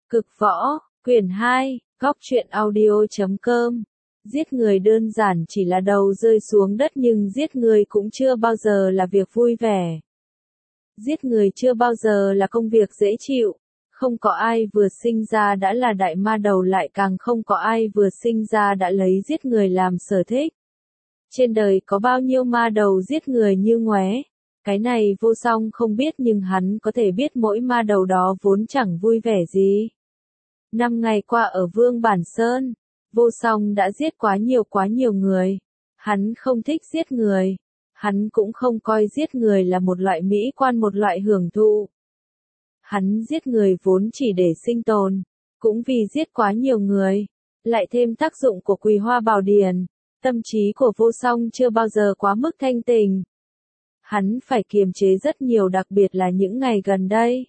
Cực võ, quyển 2, góc truyện audio.com. Giết người đơn giản chỉ là đầu rơi xuống đất nhưng giết người cũng chưa bao giờ là việc vui vẻ. Giết người chưa bao giờ là công việc dễ chịu. Không có ai vừa sinh ra đã là đại ma đầu, lại càng không có ai vừa sinh ra đã lấy giết người làm sở thích. Trên đời có bao nhiêu ma đầu giết người như ngoé. Cái này Vô Song không biết, nhưng hắn có thể biết mỗi ma đầu đó vốn chẳng vui vẻ gì. 5 ngày qua ở Vương Bản Sơn, Vô Song đã giết quá nhiều người. Hắn không thích giết người. Hắn cũng không coi giết người là một loại mỹ quan, một loại hưởng thụ. Hắn giết người vốn chỉ để sinh tồn, cũng vì giết quá nhiều người, lại thêm tác dụng của Quỳ Hoa Bảo Điển, tâm trí của Vô Song chưa bao giờ quá mức thanh tình. Hắn phải kiềm chế rất nhiều, đặc biệt là những ngày gần đây.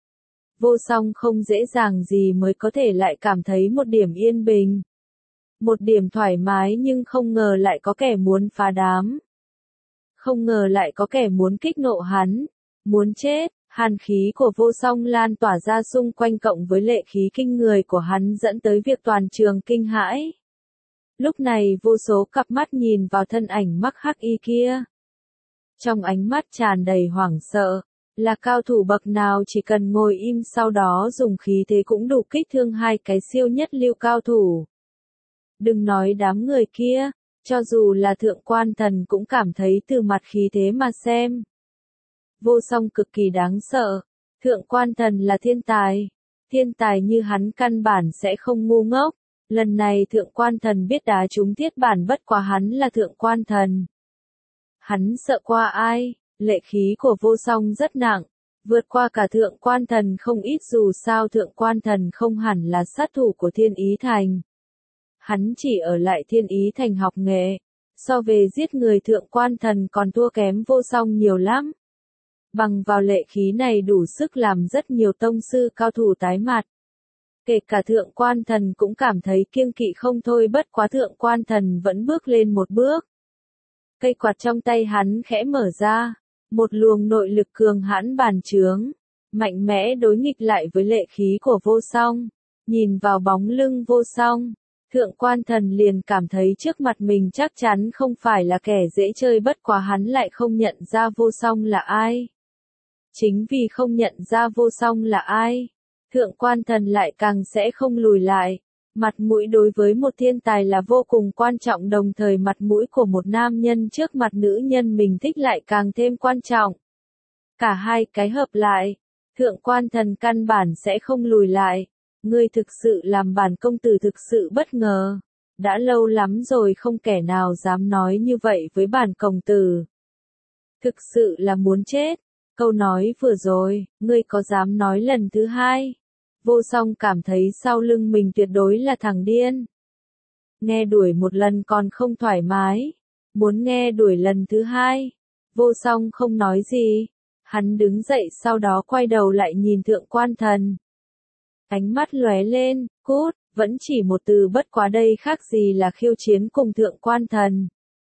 Vô Song không dễ dàng gì mới có thể lại cảm thấy một điểm yên bình, một điểm thoải mái, nhưng không ngờ lại có kẻ muốn phá đám. Không ngờ lại có kẻ muốn kích nộ hắn, muốn chết. Hàn khí của Vô Song lan tỏa ra xung quanh, cộng với lệ khí kinh người của hắn dẫn tới việc toàn trường kinh hãi. Lúc này vô số cặp mắt nhìn vào thân ảnh mắc hắc y kia. Trong ánh mắt tràn đầy hoảng sợ, là cao thủ bậc nào chỉ cần ngồi im sau đó dùng khí thế cũng đủ kích thương hai cái siêu nhất lưu cao thủ. Đừng nói đám người kia, cho dù là Thượng Quan Thần cũng cảm thấy từ mặt khí thế mà xem. Vô Song cực kỳ đáng sợ. Thượng Quan Thần là thiên tài như hắn căn bản sẽ không ngu ngốc. Lần này Thượng Quan Thần biết đá trúng thiết bản, bất quá hắn là Thượng Quan Thần. Hắn sợ qua ai? Lệ khí của Vô Song rất nặng, vượt qua cả Thượng Quan Thần không ít, dù sao Thượng Quan Thần không hẳn là sát thủ của Thiên Ý Thành. Hắn chỉ ở lại Thiên Ý Thành học nghệ, so về giết người Thượng Quan Thần còn thua kém Vô Song nhiều lắm. Bằng vào lệ khí này đủ sức làm rất nhiều tông sư cao thủ tái mặt. Kể cả Thượng Quan Thần cũng cảm thấy kiêng kỵ không thôi, bất quá Thượng Quan Thần vẫn bước lên một bước. Cây quạt trong tay hắn khẽ mở ra, một luồng nội lực cường hãn bàn chướng, mạnh mẽ đối nghịch lại với lệ khí của Vô Song. Nhìn vào bóng lưng Vô Song, Thượng Quan Thần liền cảm thấy trước mặt mình chắc chắn không phải là kẻ dễ chơi, bất quá hắn lại không nhận ra Vô Song là ai. Chính vì không nhận ra Vô Song là ai, Thượng Quan Thần lại càng sẽ không lùi lại. Mặt mũi đối với một thiên tài là vô cùng quan trọng, đồng thời mặt mũi của một nam nhân trước mặt nữ nhân mình thích lại càng thêm quan trọng. Cả hai cái hợp lại, Thượng Quan Thần căn bản sẽ không lùi lại. Ngươi thực sự làm bản công tử thực sự bất ngờ. Đã lâu lắm rồi không kẻ nào dám nói như vậy với bản công tử. Thực sự là muốn chết. Câu nói vừa rồi, ngươi có dám nói lần thứ hai? Vô Song cảm thấy sau lưng mình tuyệt đối là thằng điên. Nghe đuổi một lần còn không thoải mái, muốn nghe đuổi lần thứ hai. Vô Song không nói gì. Hắn đứng dậy, sau đó quay đầu lại nhìn Thượng Quan Thần. Ánh mắt lóe lên, cút, vẫn chỉ một từ, bất quá đây khác gì là khiêu chiến cùng Thượng Quan Thần.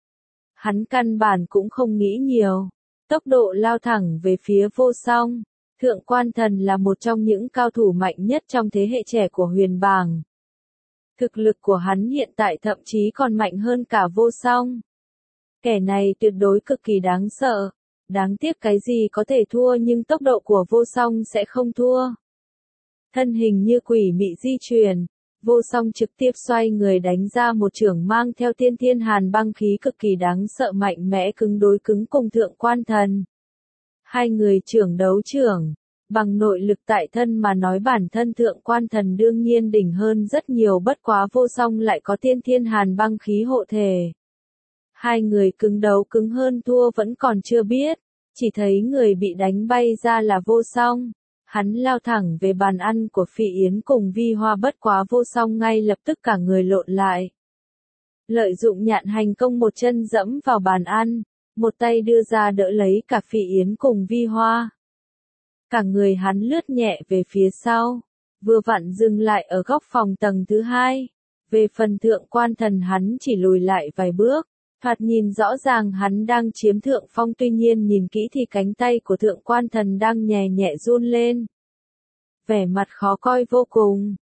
Hắn căn bản cũng không nghĩ nhiều. Tốc độ lao thẳng về phía Vô Song. Thượng Quan Thần là một trong những cao thủ mạnh nhất trong thế hệ trẻ của Huyền Bảng. Thực lực của hắn hiện tại thậm chí còn mạnh hơn cả Vô Song. Kẻ này tuyệt đối cực kỳ đáng sợ. Đáng tiếc cái gì có thể thua, nhưng tốc độ của Vô Song sẽ không thua. Thân hình như quỷ mị di chuyển, Vô Song trực tiếp xoay người đánh ra một chưởng mang theo tiên thiên hàn băng khí cực kỳ đáng sợ, mạnh mẽ cứng đối cứng cùng Thượng Quan Thần. Hai người chưởng đấu chưởng, bằng nội lực tại thân mà nói bản thân Thượng Quan Thần đương nhiên đỉnh hơn rất nhiều, bất quá Vô Song lại có tiên thiên hàn băng khí hộ thể. Hai người cứng đấu cứng hơn thua vẫn còn chưa biết, chỉ thấy người bị đánh bay ra là Vô Song. Hắn lao thẳng về bàn ăn của Phỉ Yến cùng Vi Hoa, bất quá Vô Song ngay lập tức cả người lộn lại. Lợi dụng nhạn hành công, một chân dẫm vào bàn ăn, một tay đưa ra đỡ lấy cả Phỉ Yến cùng Vi Hoa. Cả người hắn lướt nhẹ về phía sau, vừa vặn dừng lại ở góc phòng tầng thứ hai. Về phần Thượng Quan Thần hắn chỉ lùi lại vài bước. Thoạt nhìn rõ ràng hắn đang chiếm thượng phong, tuy nhiên nhìn kỹ thì cánh tay của Thượng Quan Thần đang nhẹ nhẹ run lên. vẻ mặt khó coi vô cùng.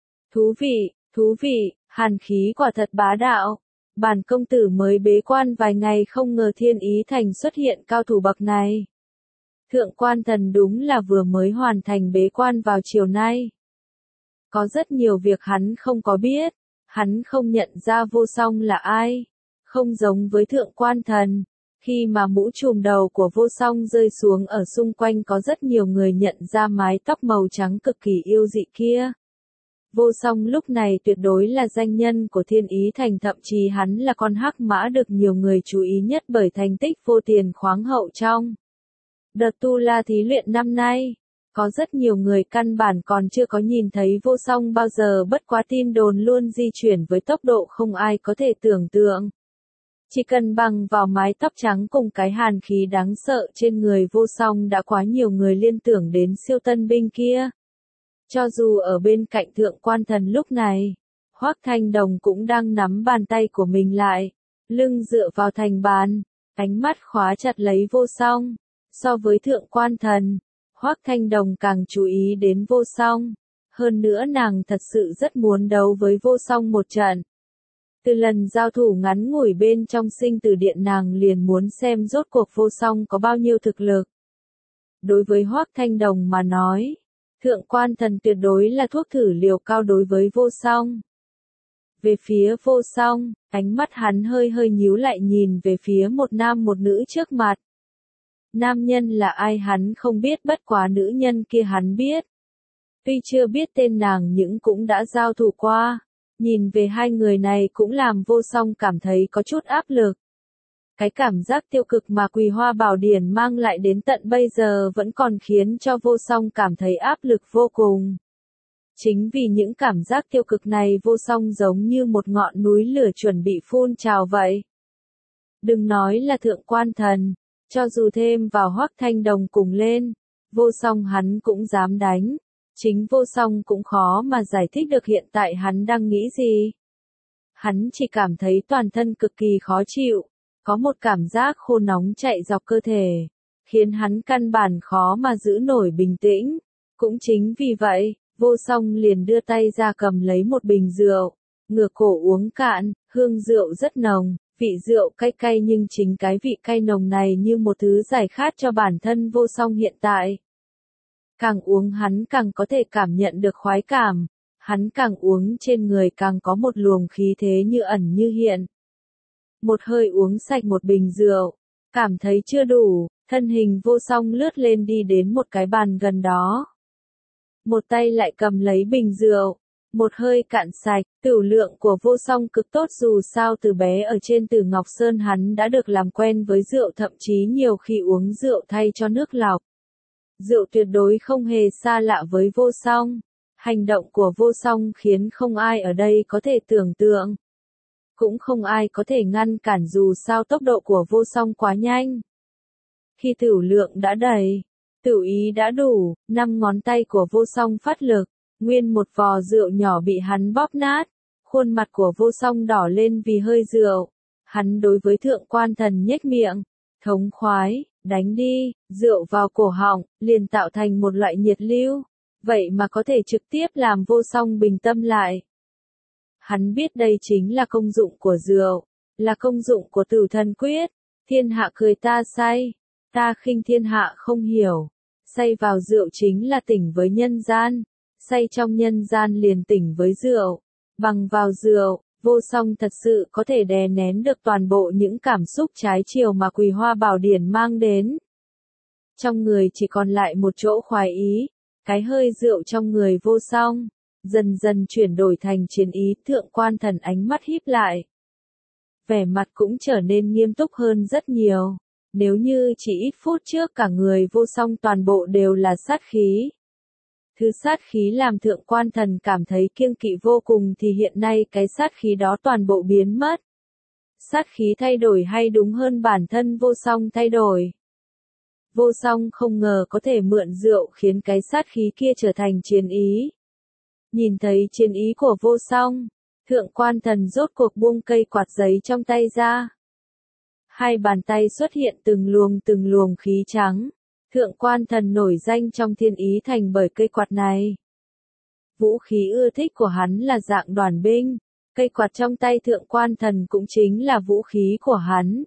Thú vị, hàn khí quả thật bá đạo. Bản công tử mới bế quan vài ngày không ngờ Thiên Ý Thành xuất hiện cao thủ bậc này. Thượng quan thần đúng là vừa mới hoàn thành bế quan vào chiều nay. Có rất nhiều việc hắn không có biết, hắn không nhận ra Vô Song là ai. Không giống với thượng quan thần, khi mà mũ trùm đầu của Vô Song rơi xuống ở xung quanh có rất nhiều người nhận ra mái tóc màu trắng cực kỳ yêu dị kia. Vô Song lúc này tuyệt đối là danh nhân của Thiên Ý Thành, thậm chí hắn là con hắc mã được nhiều người chú ý nhất bởi thành tích vô tiền khoáng hậu trong đợt tu la thí luyện năm nay. Có rất nhiều người căn bản còn chưa có nhìn thấy Vô Song bao giờ, bất quá tin đồn luôn di chuyển với tốc độ không ai có thể tưởng tượng. Chỉ cần bằng vào mái tóc trắng cùng cái hàn khí đáng sợ trên người Vô Song đã quá nhiều người liên tưởng đến siêu tân binh kia. Cho dù ở bên cạnh thượng quan thần lúc này, Hoắc Thanh Đồng cũng đang nắm bàn tay của mình lại, lưng dựa vào thành bàn, ánh mắt khóa chặt lấy Vô Song. So với thượng quan thần, Hoắc Thanh Đồng càng chú ý đến Vô Song. Hơn nữa nàng thật sự rất muốn đấu với Vô Song một trận. Từ lần giao thủ ngắn ngủi bên trong sinh tử điện nàng liền muốn xem rốt cuộc Vô Song có bao nhiêu thực lực. Đối với Hoắc Thanh Đồng mà nói, thượng quan thần tuyệt đối là thuốc thử liều cao đối với Vô Song. Về phía Vô Song, ánh mắt hắn hơi nhíu lại nhìn về phía một nam một nữ trước mặt. Nam nhân là ai hắn không biết, bất quá nữ nhân kia hắn biết. Tuy chưa biết tên nàng nhưng cũng đã giao thủ qua. Nhìn về hai người này cũng làm Vô Song cảm thấy có chút áp lực. Cái cảm giác tiêu cực mà Quỳ Hoa Bảo Điển mang lại đến tận bây giờ vẫn còn khiến cho Vô Song cảm thấy áp lực vô cùng. Chính vì những cảm giác tiêu cực này Vô Song giống như một ngọn núi lửa chuẩn bị phun trào vậy. Đừng nói là thượng quan thần, cho dù thêm vào Hoắc Thanh Đồng cùng lên, Vô Song hắn cũng dám đánh. Chính Vô Song cũng khó mà giải thích được hiện tại hắn đang nghĩ gì. Hắn chỉ cảm thấy toàn thân cực kỳ khó chịu, có một cảm giác khô nóng chạy dọc cơ thể, khiến hắn căn bản khó mà giữ nổi bình tĩnh. Cũng chính vì vậy, Vô Song liền đưa tay ra cầm lấy một bình rượu, ngửa cổ uống cạn, hương rượu rất nồng, vị rượu cay cay nhưng chính cái vị cay nồng này như một thứ giải khát cho bản thân Vô Song hiện tại. Càng uống hắn càng có thể cảm nhận được khoái cảm, hắn càng uống trên người càng có một luồng khí thế như ẩn như hiện. Một hơi uống sạch một bình rượu, cảm thấy chưa đủ, thân hình Vô Song lướt lên đi đến một cái bàn gần đó. Một tay lại cầm lấy bình rượu, một hơi cạn sạch, tửu lượng của Vô Song cực tốt, dù sao từ bé ở trên Tử Ngọc Sơn hắn đã được làm quen với rượu, thậm chí nhiều khi uống rượu thay cho nước lọc. Rượu tuyệt đối không hề xa lạ với Vô Song. Hành động của Vô Song khiến không ai ở đây có thể tưởng tượng. Cũng không ai có thể ngăn cản dù sao tốc độ của Vô Song quá nhanh. Khi tửu lượng đã đầy, tửu ý đã đủ, 5 ngón tay của Vô Song phát lực, nguyên một vò rượu nhỏ bị hắn bóp nát. Khuôn mặt của Vô Song đỏ lên vì hơi rượu. Hắn đối với thượng quan thần nhếch miệng, thống khoái. Đánh đi, rượu vào cổ họng, liền tạo thành một loại nhiệt lưu, vậy mà có thể trực tiếp làm Vô Song bình tâm lại. Hắn biết đây chính là công dụng của rượu, là công dụng của Tử Thần Quyết. Thiên hạ cười ta say, ta khinh thiên hạ không hiểu. Say vào rượu chính là tỉnh với nhân gian, say trong nhân gian liền tỉnh với rượu. Bằng vào rượu, Vô Song thật sự có thể đè nén được toàn bộ những cảm xúc trái chiều mà Quỳ Hoa Bảo Điển mang đến. Trong người chỉ còn lại một chỗ khoái ý, cái hơi rượu trong người Vô Song, dần dần chuyển đổi thành chiến ý. Thượng quan thần ánh mắt híp lại. Vẻ mặt cũng trở nên nghiêm túc hơn rất nhiều. Nếu như chỉ ít phút trước cả người Vô Song toàn bộ đều là sát khí. Thứ sát khí làm thượng quan thần cảm thấy kiêng kỵ vô cùng thì hiện nay cái sát khí đó toàn bộ biến mất. Sát khí thay đổi hay đúng hơn bản thân Vô Song thay đổi. Vô Song không ngờ có thể mượn rượu khiến cái sát khí kia trở thành chiến ý. Nhìn thấy chiến ý của Vô Song, thượng quan thần rốt cuộc buông cây quạt giấy trong tay ra. Hai bàn tay xuất hiện từng luồng khí trắng. Thượng quan thần nổi danh trong Thiên Ý Thành bởi cây quạt này. Vũ khí ưa thích của hắn là dạng đoàn binh, cây quạt trong tay thượng quan thần cũng chính là vũ khí của hắn.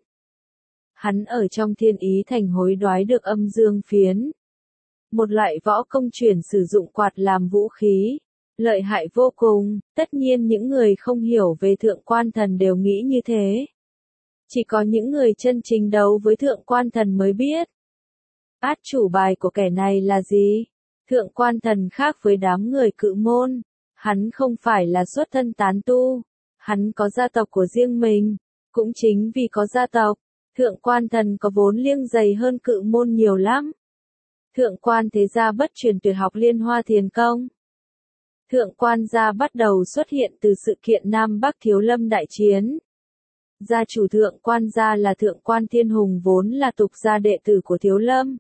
Hắn ở trong Thiên Ý Thành hối đoái được âm dương phiến. Một loại võ công chuyển sử dụng quạt làm vũ khí. Lợi hại vô cùng, tất nhiên những người không hiểu về thượng quan thần đều nghĩ như thế. Chỉ có những người chân chính đấu với thượng quan thần mới biết. Át chủ bài của kẻ này là gì? Thượng quan thần khác với đám người Cự Môn. Hắn không phải là xuất thân tán tu. Hắn có gia tộc của riêng mình. Cũng chính vì có gia tộc, thượng quan thần có vốn liêng dày hơn Cự Môn nhiều lắm. Thượng quan thế gia bất truyền tuyệt học Liên Hoa Thiền Công. Thượng quan gia bắt đầu xuất hiện từ sự kiện Nam Bắc Thiếu Lâm đại chiến. Gia chủ thượng quan gia là thượng quan Thiên Hùng vốn là tục gia đệ tử của Thiếu Lâm.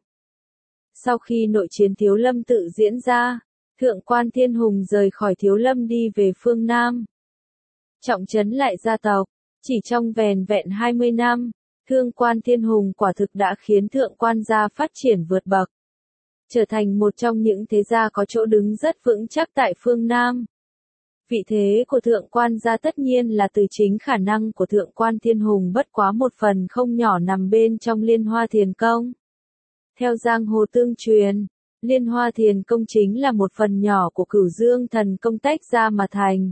Sau khi nội chiến Thiếu Lâm tự diễn ra, thượng quan Thiên Hùng rời khỏi Thiếu Lâm đi về phương Nam. Trọng trấn lại gia tộc, chỉ trong vẻn vẹn 20 năm, thượng quan Thiên Hùng quả thực đã khiến thượng quan gia phát triển vượt bậc. Trở thành một trong những thế gia có chỗ đứng rất vững chắc tại phương Nam. Vị thế của thượng quan gia tất nhiên là từ chính khả năng của thượng quan Thiên Hùng bất quá một phần không nhỏ nằm bên trong Liên Hoa Thiền Công. Theo giang hồ tương truyền, Liên Hoa Thiền Công chính là một phần nhỏ của Cửu Dương Thần Công tách ra mà thành.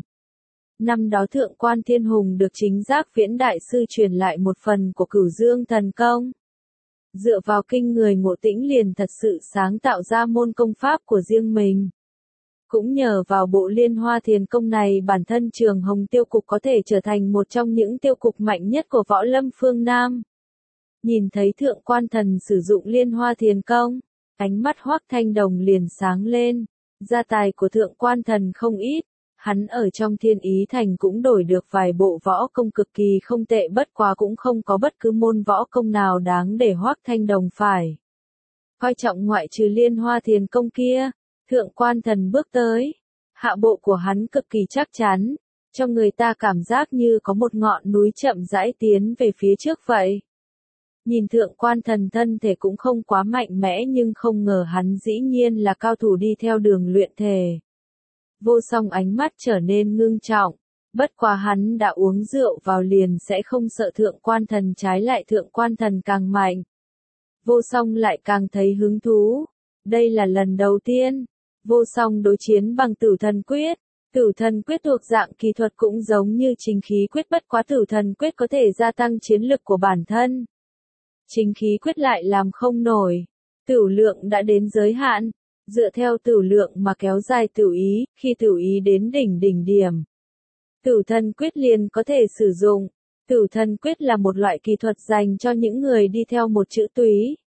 Năm đó thượng quan Thiên Hùng được chính giác viễn đại sư truyền lại một phần của Cửu Dương Thần Công. Dựa vào kinh người ngộ tĩnh liền thật sự sáng tạo ra môn công pháp của riêng mình. Cũng nhờ vào bộ Liên Hoa Thiền Công này bản thân Trường Hồng Tiêu Cục có thể trở thành một trong những tiêu cục mạnh nhất của võ lâm phương Nam. Nhìn thấy thượng quan thần sử dụng Liên Hoa Thiền Công, ánh mắt Hoắc Thanh Đồng liền sáng lên. Gia tài của thượng quan thần không ít, hắn ở trong Thiên Ý Thành cũng đổi được vài bộ võ công cực kỳ không tệ, bất quá cũng không có bất cứ môn võ công nào đáng để Hoắc Thanh Đồng phải coi trọng ngoại trừ Liên Hoa Thiền Công kia. Thượng quan thần bước tới, hạ bộ của hắn cực kỳ chắc chắn, cho người ta cảm giác như có một ngọn núi chậm rãi tiến về phía trước vậy. Nhìn thượng quan thần thân thể cũng không quá mạnh mẽ nhưng không ngờ hắn dĩ nhiên là cao thủ đi theo đường luyện thể. Vô Song ánh mắt trở nên ngưng trọng, bất quá hắn đã uống rượu vào liền sẽ không sợ thượng quan thần, trái lại thượng quan thần càng mạnh. Vô Song lại càng thấy hứng thú, đây là lần đầu tiên Vô Song đối chiến bằng Tử Thần Quyết. Tử Thần Quyết thuộc dạng kỳ thuật cũng giống như Chính Khí Quyết, bất quá Tử Thần Quyết có thể gia tăng chiến lực của bản thân. Chính Khí Quyết lại làm không nổi. Tửu lượng đã đến giới hạn, dựa theo tửu lượng mà kéo dài tửu ý, khi tửu ý đến đỉnh điểm. Tử Thần Quyết liền có thể sử dụng. Tử Thần Quyết là một loại kỳ thuật dành cho những người đi theo một chữ túy.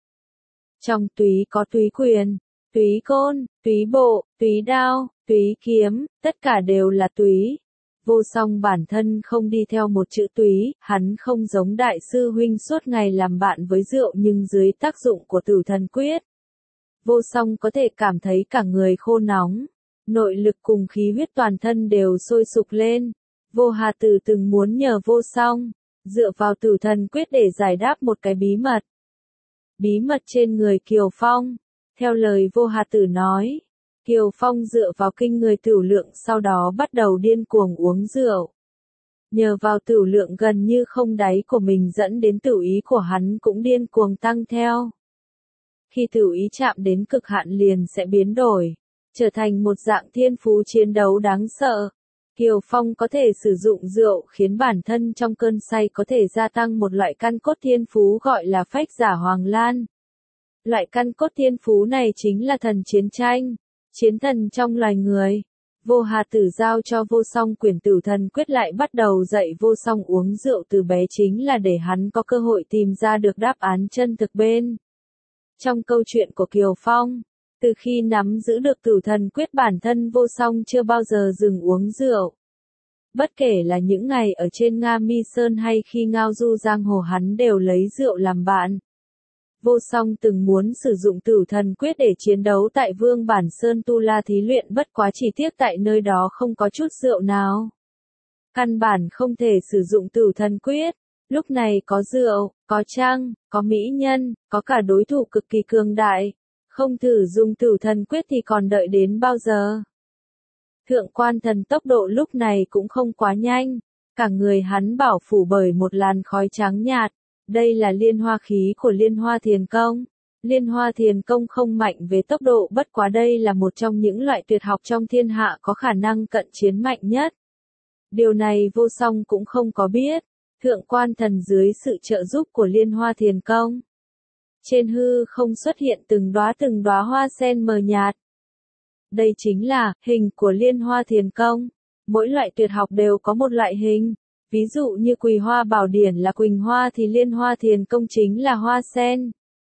Trong túy có túy quyền, túy côn, túy bộ, túy đao, túy kiếm, tất cả đều là túy. Vô Song bản thân không đi theo một chữ túy, hắn không giống đại sư huynh suốt ngày làm bạn với rượu, nhưng dưới tác dụng của Tử Thần Quyết, Vô Song có thể cảm thấy cả người khô nóng, nội lực cùng khí huyết toàn thân đều sôi sục lên. Vô Hà Tử từng muốn nhờ Vô Song dựa vào Tử Thần Quyết để giải đáp một cái bí mật. Bí mật trên người Kiều Phong. Theo lời Vô Hà Tử nói, Kiều Phong dựa vào kinh người tửu lượng sau đó bắt đầu điên cuồng uống rượu. Nhờ vào tửu lượng gần như không đáy của mình dẫn đến tửu ý của hắn cũng điên cuồng tăng theo. Khi tửu ý chạm đến cực hạn liền sẽ biến đổi, trở thành một dạng thiên phú chiến đấu đáng sợ. Kiều Phong có thể sử dụng rượu khiến bản thân trong cơn say có thể gia tăng một loại căn cốt thiên phú gọi là phách giả Hoàng Lan. Loại căn cốt thiên phú này chính là thần chiến tranh, chiến thần trong loài người. Vô Hà Tử giao cho Vô Song quyển Tử Thần Quyết lại bắt đầu dạy Vô Song uống rượu từ bé chính là để hắn có cơ hội tìm ra được đáp án chân thực bên trong câu chuyện của Kiều Phong. Từ khi nắm giữ được Tử Thần Quyết bản thân Vô Song chưa bao giờ dừng uống rượu. Bất kể là những ngày ở trên Nga Mi Sơn hay khi ngao du giang hồ hắn đều lấy rượu làm bạn. Vô Song từng muốn sử dụng Tử Thần Quyết để chiến đấu tại Vương Bản Sơn Tu La thí luyện, bất quá chỉ tiếc tại nơi đó không có chút rượu nào. Căn bản không thể sử dụng Tử Thần Quyết. Lúc này có rượu, có trăng, có mỹ nhân, có cả đối thủ cực kỳ cường đại. Không thử dùng Tử Thần Quyết thì còn đợi đến bao giờ? Thượng quan thần tốc độ lúc này cũng không quá nhanh, cả người hắn bảo phủ bởi một làn khói trắng nhạt, đây là liên hoa khí của liên hoa thiền công. Liên hoa thiền công không mạnh về tốc độ, bất quá đây là một trong những loại tuyệt học trong thiên hạ có khả năng cận chiến mạnh nhất. Điều này Vô Song cũng không có biết, thượng quan thần dưới sự trợ giúp của liên hoa thiền công. Trên hư không xuất hiện từng đóa hoa sen mờ nhạt. Đây chính là hình của liên hoa thiền công. Mỗi loại tuyệt học đều có một loại hình. Ví dụ như Quỳ Hoa Bảo Điển là quỳnh hoa thì liên hoa thiền công chính là hoa sen.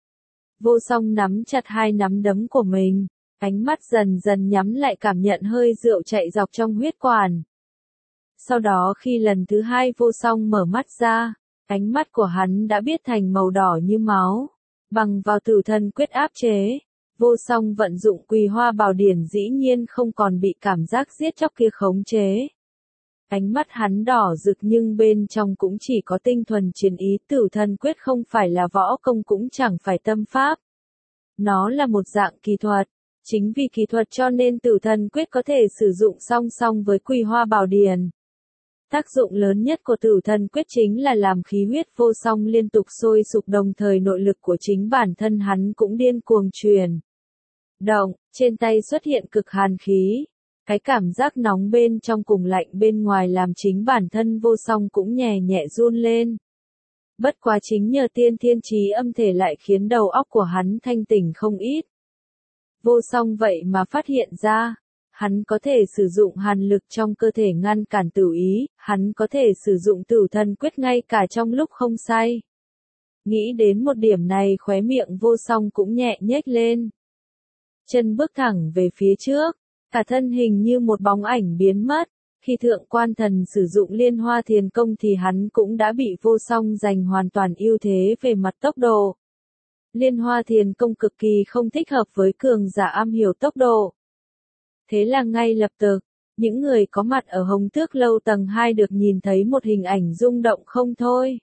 Vô Song nắm chặt hai nắm đấm của mình, ánh mắt dần dần nhắm lại cảm nhận hơi rượu chạy dọc trong huyết quản. Sau đó khi lần thứ hai Vô Song mở mắt ra, ánh mắt của hắn đã biến thành màu đỏ như máu. Bằng vào Tử Thần Quyết áp chế, Vô Song vận dụng Quỳ Hoa Bảo Điển dĩ nhiên không còn bị cảm giác giết chóc kia khống chế. Ánh mắt hắn đỏ rực nhưng bên trong cũng chỉ có tinh thuần chiến ý. Tử Thần Quyết không phải là võ công cũng chẳng phải tâm pháp. Nó là một dạng kỳ thuật. Chính vì kỳ thuật cho nên Tử Thần Quyết có thể sử dụng song song với Quỳ Hoa Bảo Điển. Tác dụng lớn nhất của Tử Thần Quyết chính là làm khí huyết Vô Song liên tục sôi sục, đồng thời nội lực của chính bản thân hắn cũng điên cuồng truyền động, trên tay xuất hiện cực hàn khí. Cái cảm giác nóng bên trong cùng lạnh bên ngoài làm chính bản thân Vô Song cũng nhẹ nhẹ run lên. Bất quá chính nhờ tiên thiên trí âm thể lại khiến đầu óc của hắn thanh tỉnh không ít. Vô Song vậy mà phát hiện ra, hắn có thể sử dụng hàn lực trong cơ thể ngăn cản tử ý, hắn có thể sử dụng Tử Thần Quyết ngay cả trong lúc không say. Nghĩ đến một điểm này khóe miệng Vô Song cũng nhẹ nhếch lên. Chân bước thẳng về phía trước, cả thân hình như một bóng ảnh biến mất. Khi thượng quan thần sử dụng liên hoa thiền công thì hắn cũng đã bị Vô Song giành hoàn toàn ưu thế về mặt tốc độ. Liên hoa thiền công cực kỳ không thích hợp với cường giả am hiểu tốc độ. Thế là ngay lập tức, những người có mặt ở Hồng Tước Lâu tầng 2 được nhìn thấy một hình ảnh rung động không thôi.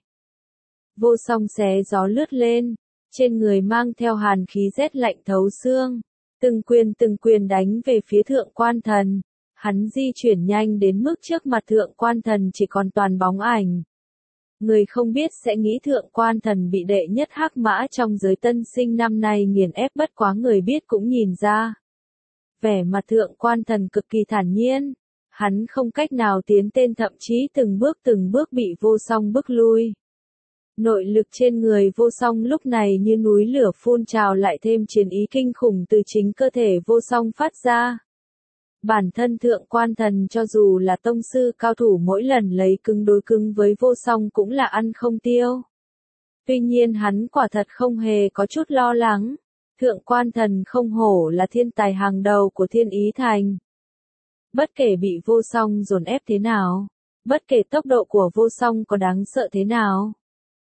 Vô Song xé gió lướt lên, trên người mang theo hàn khí rét lạnh thấu xương, từng quyền đánh về phía thượng quan thần. Hắn di chuyển nhanh đến mức trước mặt thượng quan thần chỉ còn toàn bóng ảnh. Người không biết sẽ nghĩ thượng quan thần bị đệ nhất hắc mã trong giới tân sinh năm nay nghiền ép, bất quá người biết cũng nhìn ra. Vẻ mặt thượng quan thần cực kỳ thản nhiên, hắn không cách nào tiến tên, thậm chí từng bước bị Vô Song bức lui. Nội lực trên người Vô Song lúc này như núi lửa phun trào, lại thêm chiến ý kinh khủng từ chính cơ thể Vô Song phát ra. Bản thân thượng quan thần cho dù là tông sư cao thủ mỗi lần lấy cứng đối cứng với Vô Song cũng là ăn không tiêu. Tuy nhiên hắn quả thật không hề có chút lo lắng. Thượng quan thần không hổ là thiên tài hàng đầu của Thiên Ý Thành. Bất kể bị Vô Song dồn ép thế nào, bất kể tốc độ của Vô Song có đáng sợ thế nào,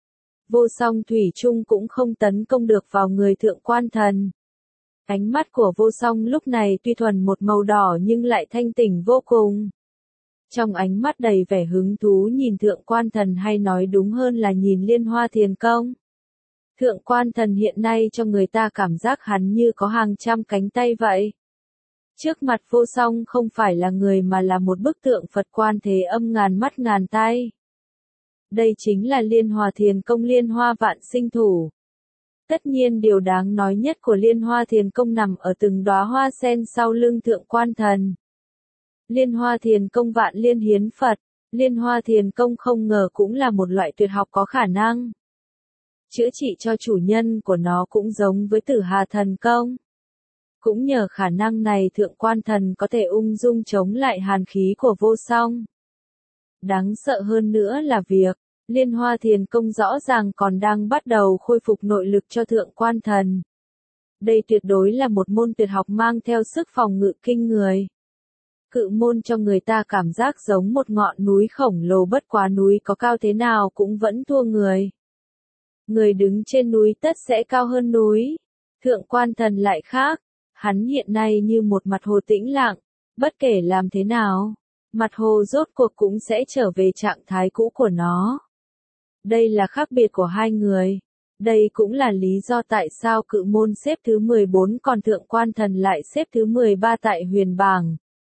Vô Song thủy chung cũng không tấn công được vào người thượng quan thần. Ánh mắt của Vô Song lúc này tuy thuần một màu đỏ nhưng lại thanh tỉnh vô cùng. Trong ánh mắt đầy vẻ hứng thú nhìn thượng quan thần, hay nói đúng hơn là nhìn liên hoa thiền công. Thượng quan thần hiện nay cho người ta cảm giác hắn như có hàng trăm cánh tay vậy. Trước mặt Vô Song không phải là người mà là một bức tượng Phật Quan Thế Âm ngàn mắt ngàn tay. Đây chính là liên hoa thiền công, liên hoa vạn sinh thủ. Tất nhiên điều đáng nói nhất của liên hoa thiền công nằm ở từng đóa hoa sen sau lưng thượng quan thần. Liên hoa thiền công vạn liên hiến Phật, liên hoa thiền công không ngờ cũng là một loại tuyệt học có khả năng chữa trị cho chủ nhân của nó, cũng giống với Tử Hà thần công. Cũng nhờ khả năng này thượng quan thần có thể ung dung chống lại hàn khí của Vô Song. Đáng sợ hơn nữa là việc, liên hoa thiền công rõ ràng còn đang bắt đầu khôi phục nội lực cho thượng quan thần. Đây tuyệt đối là một môn tuyệt học mang theo sức phòng ngự kinh người. Cự môn cho người ta cảm giác giống một ngọn núi khổng lồ, bất quá núi có cao thế nào cũng vẫn thua người. Người đứng trên núi tất sẽ cao hơn núi. Thượng quan thần lại khác, hắn hiện nay như một mặt hồ tĩnh lặng, bất kể làm thế nào, mặt hồ rốt cuộc cũng sẽ trở về trạng thái cũ của nó. Đây là khác biệt của hai người. Đây cũng là lý do tại sao cự môn xếp thứ 14 còn thượng quan thần lại xếp thứ 13 tại huyền bảng.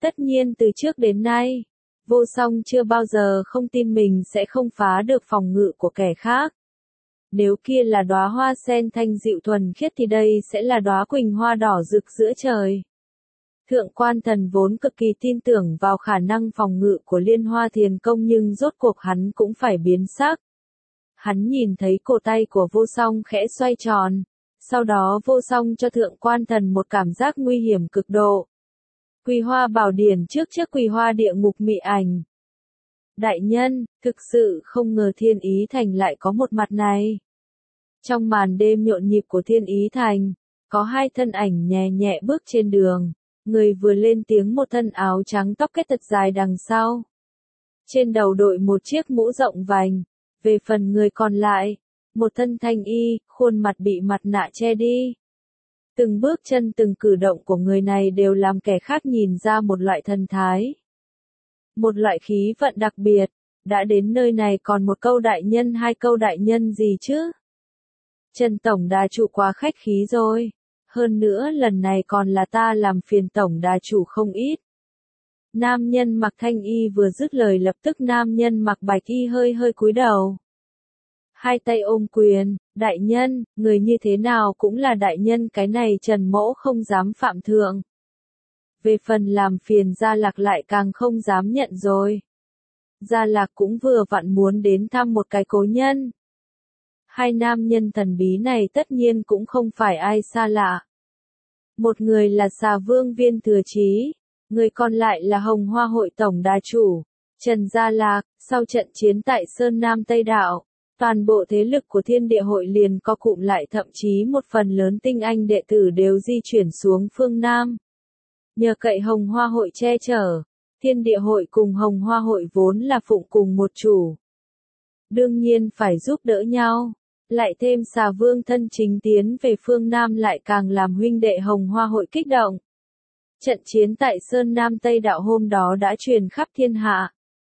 Tất nhiên từ trước đến nay, Vô Song chưa bao giờ không tin mình sẽ không phá được phòng ngự của kẻ khác. Nếu kia là đóa hoa sen thanh dịu thuần khiết thì đây sẽ là đóa quỳnh hoa đỏ rực giữa trời. Thượng quan thần vốn cực kỳ tin tưởng vào khả năng phòng ngự của Liên Hoa Thiền Công nhưng rốt cuộc hắn cũng phải biến sắc. Hắn nhìn thấy cổ tay của Vô Song khẽ xoay tròn, sau đó Vô Song cho thượng quan thần một cảm giác nguy hiểm cực độ. Quỳ hoa bảo điển trước quỳ hoa địa ngục mị ảnh. Đại nhân, thực sự không ngờ Thiên Ý Thành lại có một mặt này. Trong màn đêm nhộn nhịp của Thiên Ý Thành, có hai thân ảnh nhẹ nhẹ bước trên đường. Người vừa lên tiếng một thân áo trắng tóc kết thật dài đằng sau. Trên đầu đội một chiếc mũ rộng vành. Về phần người còn lại, một thân thanh y, khuôn mặt bị mặt nạ che đi. Từng bước chân từng cử động của người này đều làm kẻ khác nhìn ra một loại thần thái. Một loại khí vận đặc biệt, đã đến nơi này còn một câu đại nhân hai câu đại nhân gì chứ? Trần Tổng Đà Chủ quá khách khí rồi. Hơn nữa lần này còn là ta làm phiền Tổng Đà Chủ không ít. Nam nhân mặc thanh y vừa dứt lời lập tức nam nhân mặc bạch y hơi hơi cúi đầu. Hai tay ôm quyền, đại nhân, người như thế nào cũng là đại nhân cái này Trần Mỗ không dám phạm thượng. Về phần làm phiền Gia Lạc lại càng không dám nhận rồi. Gia Lạc cũng vừa vặn muốn đến thăm một cái cố nhân. Hai nam nhân thần bí này tất nhiên cũng không phải ai xa lạ. Một người là Xà Vương Viên Thừa Chí, người còn lại là Hồng Hoa Hội Tổng Đà Chủ, Trần Gia Lạc. Sau trận chiến tại Sơn Nam Tây Đạo, toàn bộ thế lực của Thiên Địa Hội liền co cụm lại, thậm chí một phần lớn tinh anh đệ tử đều di chuyển xuống phương Nam. Nhờ cậy Hồng Hoa Hội che chở, Thiên Địa Hội cùng Hồng Hoa Hội vốn là phụng cùng một chủ. Đương nhiên phải giúp đỡ nhau, lại thêm Xà Vương thân chính tiến về phương Nam lại càng làm huynh đệ Hồng Hoa Hội kích động. Trận chiến tại Sơn Nam Tây Đạo hôm đó đã truyền khắp thiên hạ.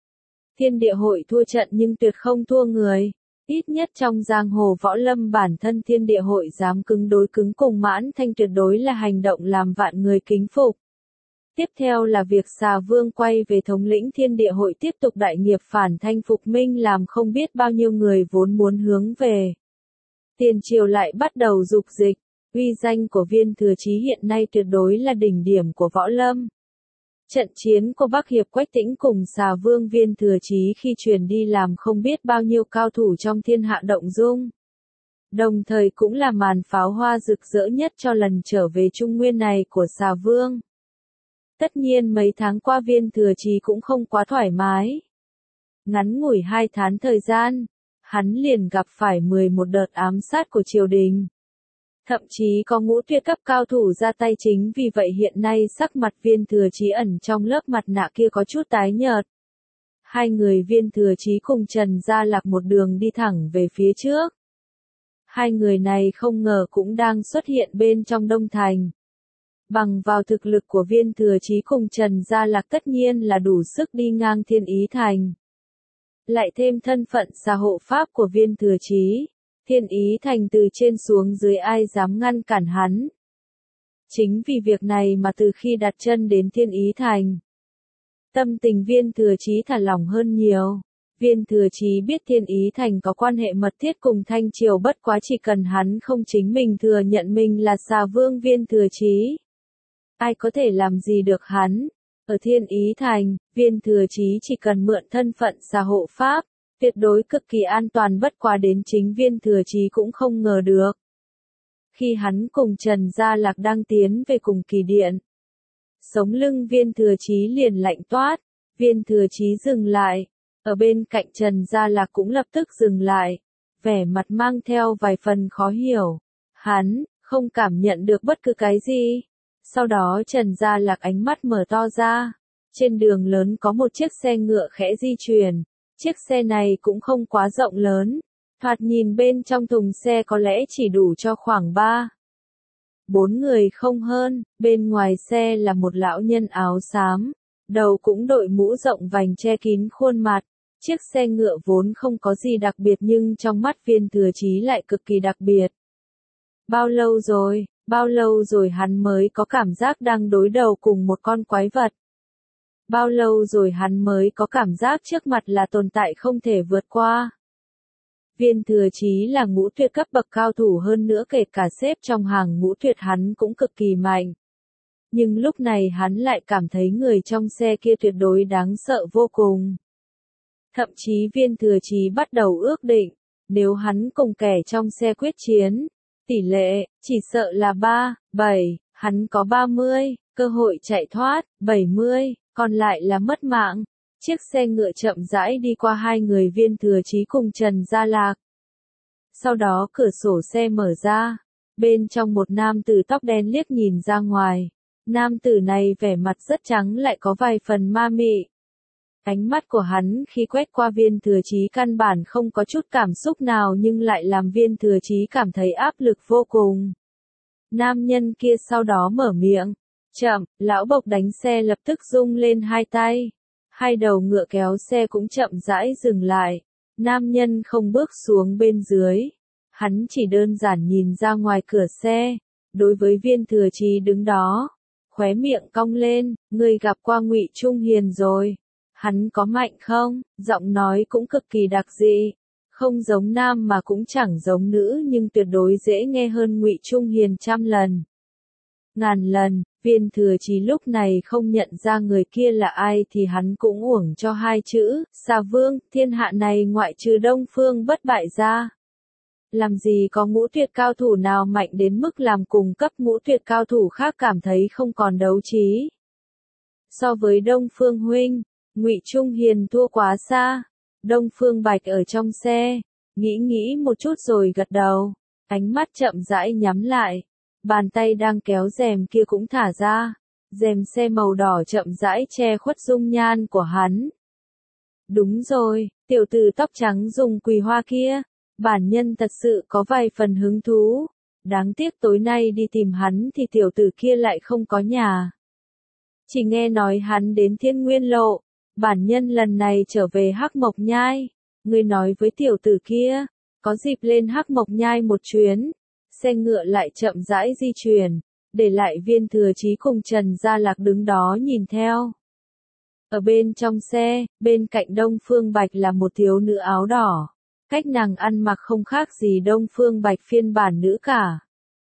Thiên Địa Hội thua trận nhưng tuyệt không thua người. Ít nhất trong giang hồ võ lâm bản thân Thiên Địa Hội dám cứng đối cứng cùng Mãn Thanh tuyệt đối là hành động làm vạn người kính phục. Tiếp theo là việc Xà Vương quay về thống lĩnh Thiên Địa Hội tiếp tục đại nghiệp phản thanh phục minh làm không biết bao nhiêu người vốn muốn hướng về. Tiền triều lại bắt đầu dục dịch, uy danh của Viên Thừa Chí hiện nay tuyệt đối là đỉnh điểm của võ lâm. Trận chiến của Bắc Hiệp Quách Tĩnh cùng Xà Vương Viên Thừa Chí khi truyền đi làm không biết bao nhiêu cao thủ trong thiên hạ động dung. Đồng thời cũng là màn pháo hoa rực rỡ nhất cho lần trở về Trung Nguyên này của Xà Vương. Tất nhiên mấy tháng qua Viên Thừa Chí cũng không quá thoải mái. Ngắn ngủi 2 tháng thời gian, hắn liền gặp phải 11 đợt ám sát của triều đình. Thậm chí có ngũ tuyệt cấp cao thủ ra tay, chính vì vậy hiện nay sắc mặt Viên Thừa Chí ẩn trong lớp mặt nạ kia có chút tái nhợt. Hai người Viên Thừa Chí cùng Trần Gia Lạc một đường đi thẳng về phía trước. Hai người này không ngờ cũng đang xuất hiện bên trong Đông Thành. Bằng vào thực lực của Viên Thừa Chí cùng Trần Gia Lạc tất nhiên là đủ sức đi ngang Thiên Ý Thành. Lại thêm thân phận xà hộ pháp của Viên Thừa Chí, Thiên Ý Thành từ trên xuống dưới ai dám ngăn cản hắn. Chính vì việc này mà từ khi đặt chân đến Thiên Ý Thành, tâm tình Viên Thừa Chí thả lỏng hơn nhiều. Viên Thừa Chí biết Thiên Ý Thành có quan hệ mật thiết cùng Thanh Triều, bất quá chỉ cần hắn không chính mình thừa nhận mình là Xà Vương Viên Thừa Chí, ai có thể làm gì được hắn. Ở Thiên Ý Thành, Viên Thừa Chí chỉ cần mượn thân phận xà hộ pháp, tuyệt đối cực kỳ an toàn, bất quá đến chính Viên Thừa Chí cũng không ngờ được. Khi hắn cùng Trần Gia Lạc đang tiến về cùng kỳ điện, sống lưng Viên Thừa Chí liền lạnh toát, Viên Thừa Chí dừng lại, ở bên cạnh Trần Gia Lạc cũng lập tức dừng lại, vẻ mặt mang theo vài phần khó hiểu. Hắn không cảm nhận được bất cứ cái gì. Sau đó Trần Gia Lạc ánh mắt mở to ra. Trên đường lớn có một chiếc xe ngựa khẽ di chuyển. Chiếc xe này cũng không quá rộng lớn. Thoạt nhìn bên trong thùng xe có lẽ chỉ đủ cho khoảng 4 người không hơn. Bên ngoài xe là một lão nhân áo xám. Đầu cũng đội mũ rộng vành che kín khuôn mặt. Chiếc xe ngựa vốn không có gì đặc biệt nhưng trong mắt Viên Thừa Chí lại cực kỳ đặc biệt. Bao lâu rồi hắn mới có cảm giác đang đối đầu cùng một con quái vật. Bao lâu rồi hắn mới có cảm giác trước mặt là tồn tại không thể vượt qua. Viên Thừa Chí là ngũ tuyệt cấp bậc cao thủ, hơn nữa kể cả xếp trong hàng ngũ tuyệt hắn cũng cực kỳ mạnh. Nhưng lúc này hắn lại cảm thấy người trong xe kia tuyệt đối đáng sợ vô cùng. Thậm chí Viên Thừa Chí bắt đầu ước định, nếu hắn cùng kẻ trong xe quyết chiến, tỷ lệ, chỉ sợ là 3-7, hắn có 30, cơ hội chạy thoát, 70, còn lại là mất mạng. Chiếc xe ngựa chậm rãi đi qua hai người Viên Thừa Chí cùng Trần Gia Lạc. Sau đó cửa sổ xe mở ra, bên trong một nam tử tóc đen liếc nhìn ra ngoài. Nam tử này vẻ mặt rất trắng lại có vài phần ma mị. Ánh mắt của hắn khi quét qua Viên Thừa Chí căn bản không có chút cảm xúc nào nhưng lại làm Viên Thừa Chí cảm thấy áp lực vô cùng. Nam nhân kia sau đó mở miệng. Chậm, lão Bộc đánh xe lập tức rung lên hai tay. Hai đầu ngựa kéo xe cũng chậm rãi dừng lại. Nam nhân không bước xuống bên dưới. Hắn chỉ đơn giản nhìn ra ngoài cửa xe. Đối với Viên Thừa Chí đứng đó, khóe miệng cong lên, ngươi gặp qua Ngụy Trung Hiền rồi. Hắn có mạnh không? Giọng nói cũng cực kỳ đặc dị. Không giống nam mà cũng chẳng giống nữ nhưng tuyệt đối dễ nghe hơn Ngụy Trung Hiền trăm lần. Ngàn lần, Viên Thừa Chí lúc này không nhận ra người kia là ai thì hắn cũng uổng cho hai chữ, Xà Vương, thiên hạ này ngoại trừ Đông Phương Bất Bại ra. Làm gì có ngũ tuyệt cao thủ nào mạnh đến mức làm cùng cấp ngũ tuyệt cao thủ khác cảm thấy không còn đấu trí. So với Đông Phương huynh, Ngụy Trung Hiền thua quá xa. Đông Phương Bạch ở trong xe, nghĩ một chút rồi gật đầu, ánh mắt chậm rãi nhắm lại. Bàn tay đang kéo rèm kia cũng thả ra, rèm xe màu đỏ chậm rãi che khuất dung nhan của hắn. Đúng rồi, tiểu tử tóc trắng dùng quỳ hoa kia, bản nhân thật sự có vài phần hứng thú. Đáng tiếc tối nay đi tìm hắn thì tiểu tử kia lại không có nhà. Chỉ nghe nói hắn đến Thiên Nguyên Lộ, bản nhân lần này trở về Hắc Mộc Nhai. Ngươi nói với tiểu tử kia, có dịp lên Hắc Mộc Nhai một chuyến. Xe ngựa lại chậm rãi di chuyển, để lại Viên Thừa Chí cùng Trần Gia Lạc đứng đó nhìn theo. Ở bên trong xe, bên cạnh Đông Phương Bạch là một thiếu nữ áo đỏ. Cách nàng ăn mặc không khác gì Đông Phương Bạch phiên bản nữ cả.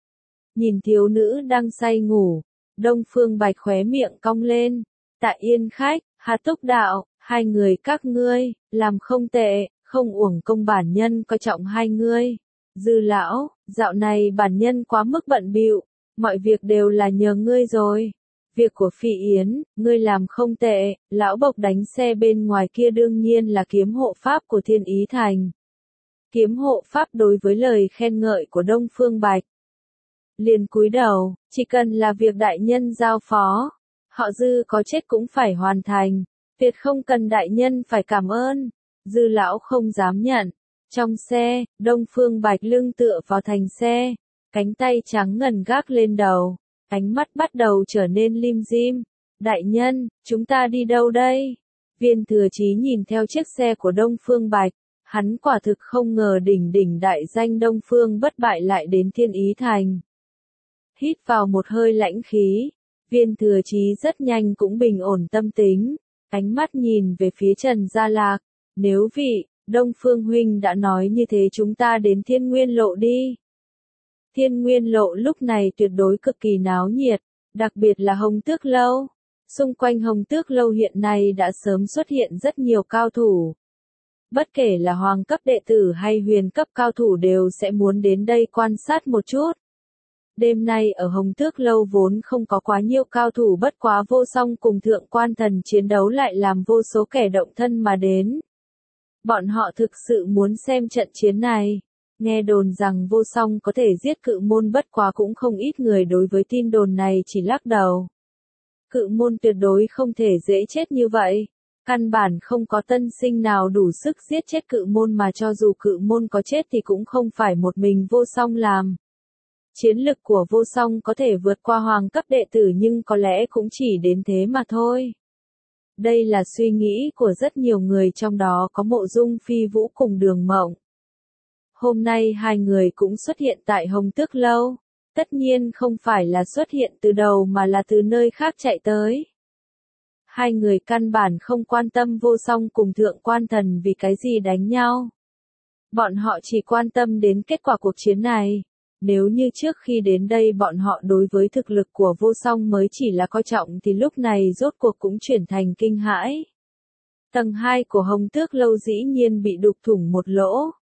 Nhìn thiếu nữ đang say ngủ, Đông Phương Bạch khóe miệng cong lên. Tạ Yên Khách, Hà Túc Đạo, hai người các ngươi, làm không tệ, không uổng công bản nhân coi trọng hai ngươi. Dư lão, dạo này bản nhân quá mức bận bịu, mọi việc đều là nhờ ngươi rồi. Việc của Phi Yến, ngươi làm không tệ, lão Bộc đánh xe bên ngoài kia đương nhiên là kiếm hộ pháp của Thiên Ý Thành. Kiếm hộ pháp đối với lời khen ngợi của Đông Phương Bạch. Liền cúi đầu, chỉ cần là việc đại nhân giao phó, họ Dư có chết cũng phải hoàn thành, tuyệt không cần đại nhân phải cảm ơn. Dư lão không dám nhận. Trong xe, Đông Phương Bạch lưng tựa vào thành xe, cánh tay trắng ngần gác lên đầu, ánh mắt bắt đầu trở nên lim dim. Đại nhân, chúng ta đi đâu đây? Viên Thừa Chí nhìn theo chiếc xe của Đông Phương Bạch, hắn quả thực không ngờ đỉnh đại danh Đông Phương Bất Bại lại đến Thiên Ý Thành. Hít vào một hơi lãnh khí, Viên Thừa Chí rất nhanh cũng bình ổn tâm tính, ánh mắt nhìn về phía Trần Gia Lạc, nếu vị Đông Phương huynh đã nói như thế chúng ta đến Thiên Nguyên Lộ đi. Thiên Nguyên Lộ lúc này tuyệt đối cực kỳ náo nhiệt, đặc biệt là Hồng Tước Lâu. Xung quanh Hồng Tước Lâu hiện nay đã sớm xuất hiện rất nhiều cao thủ. Bất kể là hoàng cấp đệ tử hay huyền cấp cao thủ đều sẽ muốn đến đây quan sát một chút. Đêm nay ở Hồng Tước Lâu vốn không có quá nhiều cao thủ, bất quá Vô Song cùng Thượng Quan Thần chiến đấu lại làm vô số kẻ động thân mà đến. Bọn họ thực sự muốn xem trận chiến này. Nghe đồn rằng Vô Song có thể giết Cự Môn, bất quá cũng không ít người đối với tin đồn này chỉ lắc đầu. Cự Môn tuyệt đối không thể dễ chết như vậy. Căn bản không có tân sinh nào đủ sức giết chết Cự Môn, mà cho dù Cự Môn có chết thì cũng không phải một mình Vô Song làm. Chiến lực của Vô Song có thể vượt qua hoàng cấp đệ tử nhưng có lẽ cũng chỉ đến thế mà thôi. Đây là suy nghĩ của rất nhiều người, trong đó có Mộ Dung Phi Vũ cùng Đường Mộng. Hôm nay hai người cũng xuất hiện tại Hồng Tước Lâu. Tất nhiên không phải là xuất hiện từ đầu mà là từ nơi khác chạy tới. Hai người căn bản không quan tâm Vô Song cùng Thượng Quan Thần vì cái gì đánh nhau. Bọn họ chỉ quan tâm đến kết quả cuộc chiến này. Nếu như trước khi đến đây bọn họ đối với thực lực của Vô Song mới chỉ là coi trọng thì lúc này rốt cuộc cũng chuyển thành kinh hãi. Tầng 2 của Hồng Tước Lâu dĩ nhiên bị đục thủng một lỗ.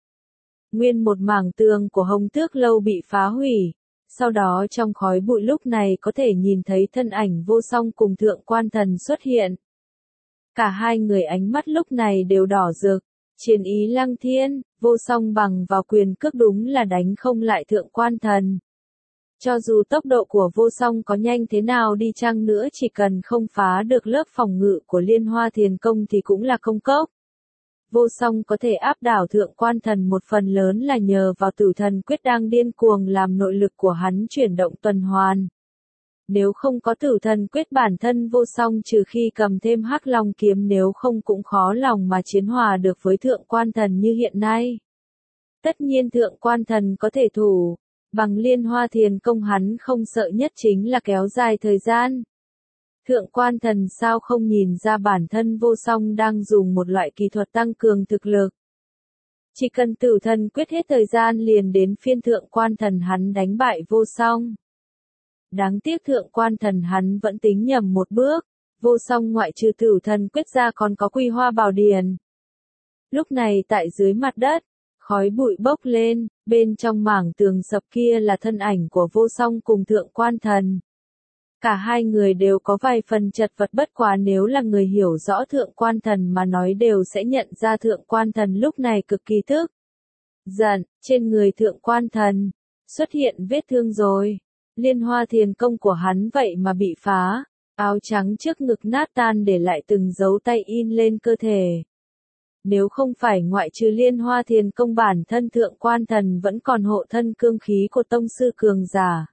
Nguyên một mảng tường của Hồng Tước Lâu bị phá hủy. Sau đó trong khói bụi lúc này có thể nhìn thấy thân ảnh Vô Song cùng Thượng Quan Thần xuất hiện. Cả hai người ánh mắt lúc này đều đỏ rực. Chiến ý lăng thiên, Vô Song bằng vào quyền cước đúng là đánh không lại Thượng Quan Thần. Cho dù tốc độ của Vô Song có nhanh thế nào đi chăng nữa chỉ cần không phá được lớp phòng ngự của Liên Hoa Thiền Công thì cũng là công cốc. Vô Song có thể áp đảo Thượng Quan Thần một phần lớn là nhờ vào Tử Thần Quyết đang điên cuồng làm nội lực của hắn chuyển động tuần hoàn. Nếu không có Tử Thần Quyết bản thân Vô Song trừ khi cầm thêm Hắc Long kiếm nếu không cũng khó lòng mà chiến hòa được với Thượng Quan Thần như hiện nay. Tất nhiên Thượng Quan Thần có thể thủ, bằng Liên Hoa Thiền Công hắn không sợ nhất chính là kéo dài thời gian. Thượng Quan Thần sao không nhìn ra bản thân Vô Song đang dùng một loại kỹ thuật tăng cường thực lực. Chỉ cần Tử Thần Quyết hết thời gian liền đến phiên Thượng Quan Thần hắn đánh bại Vô Song. Đáng tiếc Thượng Quan Thần hắn vẫn tính nhầm một bước, Vô Song ngoại trừ Tử Thần Quyết ra còn có Quy Hoa Bảo Điển. Lúc này tại dưới mặt đất, khói bụi bốc lên, bên trong mảng tường sập kia là thân ảnh của Vô Song cùng Thượng Quan Thần. Cả hai người đều có vài phần chật vật bất quá nếu là người hiểu rõ Thượng Quan Thần mà nói đều sẽ nhận ra Thượng Quan Thần lúc này cực kỳ tức giận, trên người Thượng Quan Thần xuất hiện vết thương rồi. Liên Hoa Thiền Công của hắn vậy mà bị phá, áo trắng trước ngực nát tan để lại từng dấu tay in lên cơ thể. Nếu không phải ngoại trừ Liên Hoa Thiền Công bản thân Thượng Quan Thần vẫn còn hộ thân cương khí của tông sư cường giả.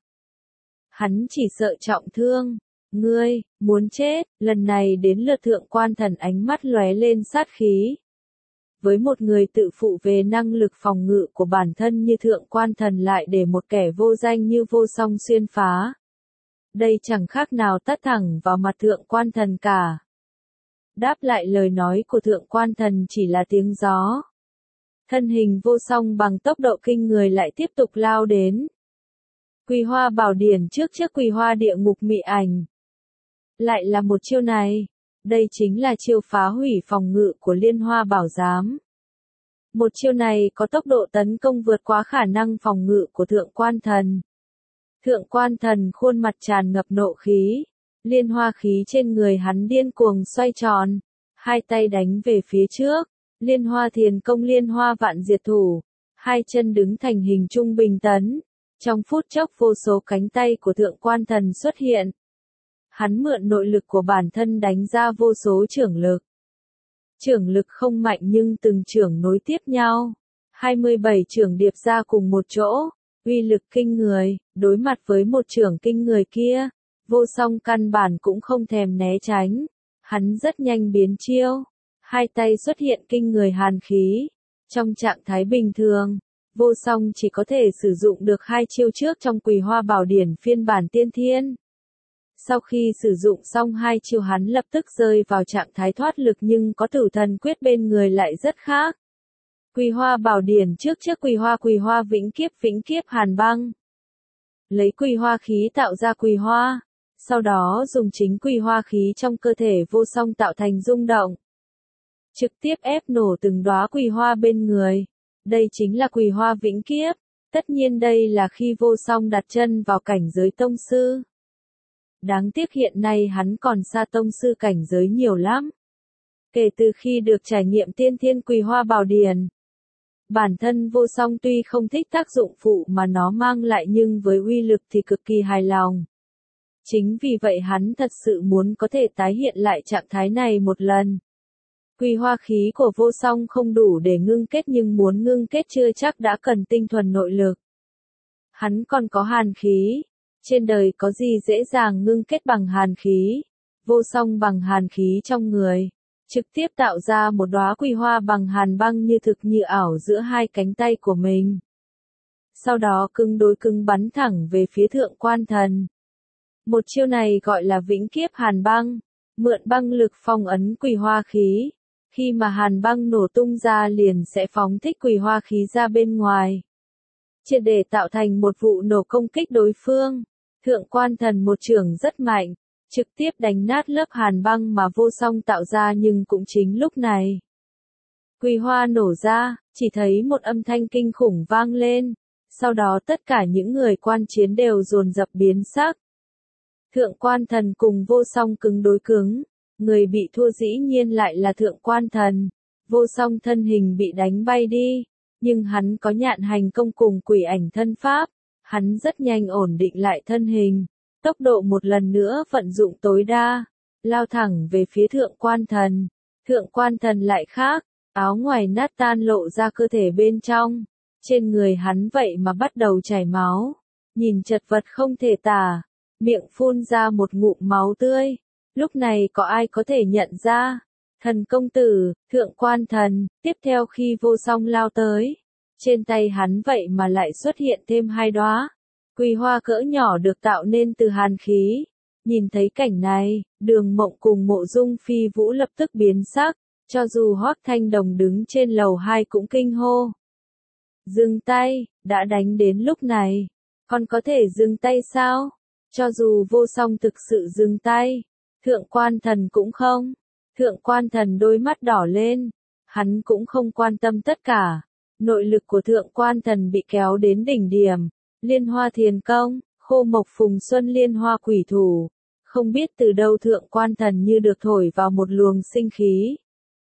Hắn chỉ sợ trọng thương. Ngươi, muốn chết, lần này đến lượt Thượng Quan Thần ánh mắt lóe lên sát khí. Với một người tự phụ về năng lực phòng ngự của bản thân như Thượng Quan Thần lại để một kẻ vô danh như Vô Song xuyên phá. Đây chẳng khác nào tát thẳng vào mặt Thượng Quan Thần cả. Đáp lại lời nói của Thượng Quan Thần chỉ là tiếng gió. Thân hình Vô Song bằng tốc độ kinh người lại tiếp tục lao đến. Quy Hoa Bảo Điển trước Quy Hoa Địa Ngục Mị Ảnh. Lại là một chiêu này. Đây chính là chiêu phá hủy phòng ngự của Liên Hoa Bảo Giám. Một chiêu này có tốc độ tấn công vượt quá khả năng phòng ngự của Thượng Quan Thần. Thượng Quan Thần khuôn mặt tràn ngập nộ khí. Liên hoa khí trên người hắn điên cuồng xoay tròn. Hai tay đánh về phía trước. Liên Hoa Thiền Công Liên Hoa Vạn Diệt Thủ. Hai chân đứng thành hình trung bình tấn. Trong phút chốc vô số cánh tay của Thượng Quan Thần xuất hiện. Hắn mượn nội lực của bản thân đánh ra vô số chưởng lực. Chưởng lực không mạnh nhưng từng chưởng nối tiếp nhau. 27 chưởng điệp ra cùng một chỗ. Uy lực kinh người, đối mặt với một chưởng kinh người kia. Vô Song căn bản cũng không thèm né tránh. Hắn rất nhanh biến chiêu. Hai tay xuất hiện kinh người hàn khí. Trong trạng thái bình thường, Vô Song chỉ có thể sử dụng được hai chiêu trước trong Quỳ Hoa Bảo Điển phiên bản tiên thiên. Sau khi sử dụng xong hai chiêu hắn lập tức rơi vào trạng thái thoát lực nhưng có Tử Thần Quyết bên người lại rất khác. Quỳ Hoa Bảo Điển trước Quỳ Hoa vĩnh kiếp hàn băng. Lấy Quỳ Hoa khí tạo ra Quỳ Hoa, sau đó dùng chính Quỳ Hoa khí trong cơ thể Vô Song tạo thành rung động. Trực tiếp ép nổ từng đóa Quỳ Hoa bên người. Đây chính là Quỳ Hoa vĩnh kiếp. Tất nhiên đây là khi Vô Song đặt chân vào cảnh giới tông sư. Đáng tiếc hiện nay hắn còn xa tông sư cảnh giới nhiều lắm. Kể từ khi được trải nghiệm tiên thiên Quỳ Hoa Bảo Điển, bản thân Vô Song tuy không thích tác dụng phụ mà nó mang lại nhưng với uy lực thì cực kỳ hài lòng. Chính vì vậy hắn thật sự muốn có thể tái hiện lại trạng thái này một lần. Quỳ Hoa khí của Vô Song không đủ để ngưng kết nhưng muốn ngưng kết chưa chắc đã cần tinh thuần nội lực. Hắn còn có hàn khí. Trên đời có gì dễ dàng ngưng kết bằng hàn khí. Vô Song bằng hàn khí trong người. Trực tiếp tạo ra một đóa Quỳ Hoa bằng hàn băng như thực như ảo giữa hai cánh tay của mình. Sau đó cứng đối cứng bắn thẳng về phía Thượng Quan Thần. Một chiêu này gọi là vĩnh kiếp hàn băng. mượn băng lực phong ấn quỳ hoa khí. Khi mà hàn băng nổ tung ra liền sẽ phóng thích quỳ hoa khí ra bên ngoài. Triệt để tạo thành một vụ nổ công kích đối phương. Thượng quan thần một chưởng rất mạnh, trực tiếp đánh nát lớp hàn băng mà vô song tạo ra, nhưng cũng chính lúc này. Quỳ hoa nổ ra, chỉ thấy một âm thanh kinh khủng vang lên. Sau đó tất cả những người quan chiến đều dồn dập biến sắc. Thượng quan thần cùng vô song cứng đối cứng. Người bị thua dĩ nhiên lại là thượng quan thần. Vô song thân hình bị đánh bay đi. Nhưng hắn có nhạn hành công cùng quỷ ảnh thân pháp. Hắn rất nhanh ổn định lại thân hình. Tốc độ một lần nữa vận dụng tối đa. Lao thẳng về phía thượng quan thần. Thượng quan thần lại khác. Áo ngoài nát tan lộ ra cơ thể bên trong. Trên người hắn vậy mà bắt đầu chảy máu. Nhìn chật vật không thể tả. Miệng phun ra một ngụm máu tươi. Lúc này có ai có thể nhận ra? Thần công tử, thượng quan thần, tiếp theo khi vô song lao tới. Trên tay hắn vậy mà lại xuất hiện thêm 2 đóa. Quỳ hoa cỡ nhỏ được tạo nên từ hàn khí. Nhìn thấy cảnh này, Đường Mộng cùng Mộ Dung Phi Vũ lập tức biến sắc. Cho dù Hoắc Thanh Đồng đứng trên lầu 2 cũng kinh hô. Dừng tay, đã đánh đến lúc này. Còn có thể dừng tay sao? Cho dù vô song thực sự dừng tay. Thượng quan thần cũng không. Thượng quan thần đôi mắt đỏ lên. Hắn cũng không quan tâm tất cả. Nội lực của thượng quan thần bị kéo đến đỉnh điểm. Liên hoa thiền công, khô mộc phùng xuân liên hoa quỷ thủ. Không biết từ đâu thượng quan thần như được thổi vào một luồng sinh khí.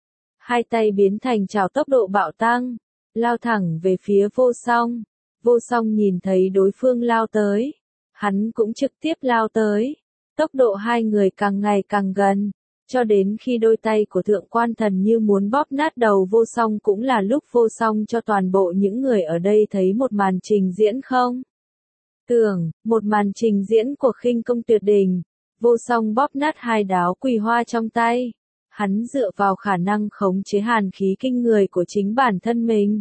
2 tay biến thành trảo tốc độ bạo tăng. Lao thẳng về phía vô song. Vô song nhìn thấy đối phương lao tới. Hắn cũng trực tiếp lao tới. Tốc độ 2 người càng ngày càng gần. Cho đến khi đôi tay của thượng quan thần như muốn bóp nát đầu vô song, cũng là lúc vô song cho toàn bộ những người ở đây thấy một màn trình diễn không? Tưởng, một màn trình diễn của khinh công tuyệt đỉnh. Vô song bóp nát 2 đáo quỳ hoa trong tay. Hắn dựa vào khả năng khống chế hàn khí kinh người của chính bản thân mình.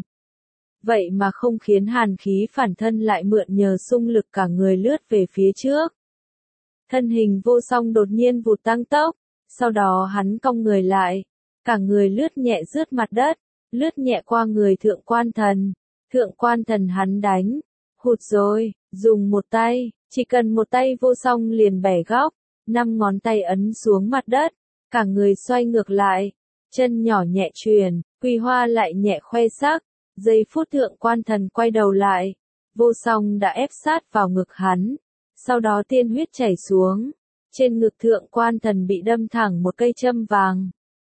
Vậy mà không khiến hàn khí phản thân lại mượn nhờ xung lực cả người lướt về phía trước. Thân hình vô song đột nhiên vụt tăng tốc. Sau đó hắn cong người lại. Cả người lướt nhẹ rướt mặt đất. Lướt nhẹ qua người thượng quan thần. Thượng quan thần hắn đánh. Hụt rồi, dùng một tay. Chỉ cần một tay vô song liền bẻ góc. 5 ngón tay ấn xuống mặt đất. Cả người xoay ngược lại. Chân nhỏ nhẹ truyền. Quỳ hoa lại nhẹ khoe sắc. Giây phút thượng quan thần quay đầu lại. Vô song đã ép sát vào ngực hắn. Sau đó tiên huyết chảy xuống. Trên ngực thượng quan thần bị đâm thẳng một cây châm vàng.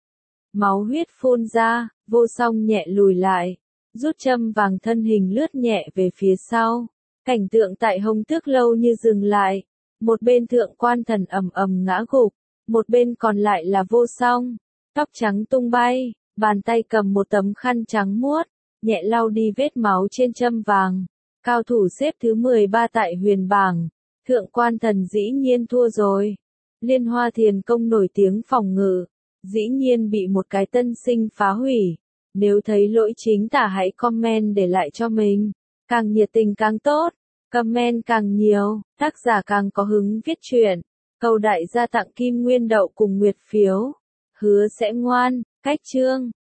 Máu huyết phun ra, vô song nhẹ lùi lại. Rút châm vàng, thân hình lướt nhẹ về phía sau. Cảnh tượng tại Hồng Tước Lâu như dừng lại. Một bên thượng quan thần ầm ầm ngã gục. Một bên còn lại là vô song. Tóc trắng tung bay, bàn tay cầm một tấm khăn trắng muốt. Nhẹ lau đi vết máu trên châm vàng. Cao thủ xếp thứ 13 tại huyền bảng. Thượng quan thần dĩ nhiên thua rồi. Liên hoa thiền công nổi tiếng phòng ngự. Dĩ nhiên bị một cái tân sinh phá hủy. Nếu thấy lỗi chính tả hãy comment để lại cho mình. Càng nhiệt tình càng tốt. Comment càng nhiều, tác giả càng có hứng viết truyện. Cầu đại gia tặng kim nguyên đậu cùng nguyệt phiếu. Hứa sẽ ngoan, cách chương.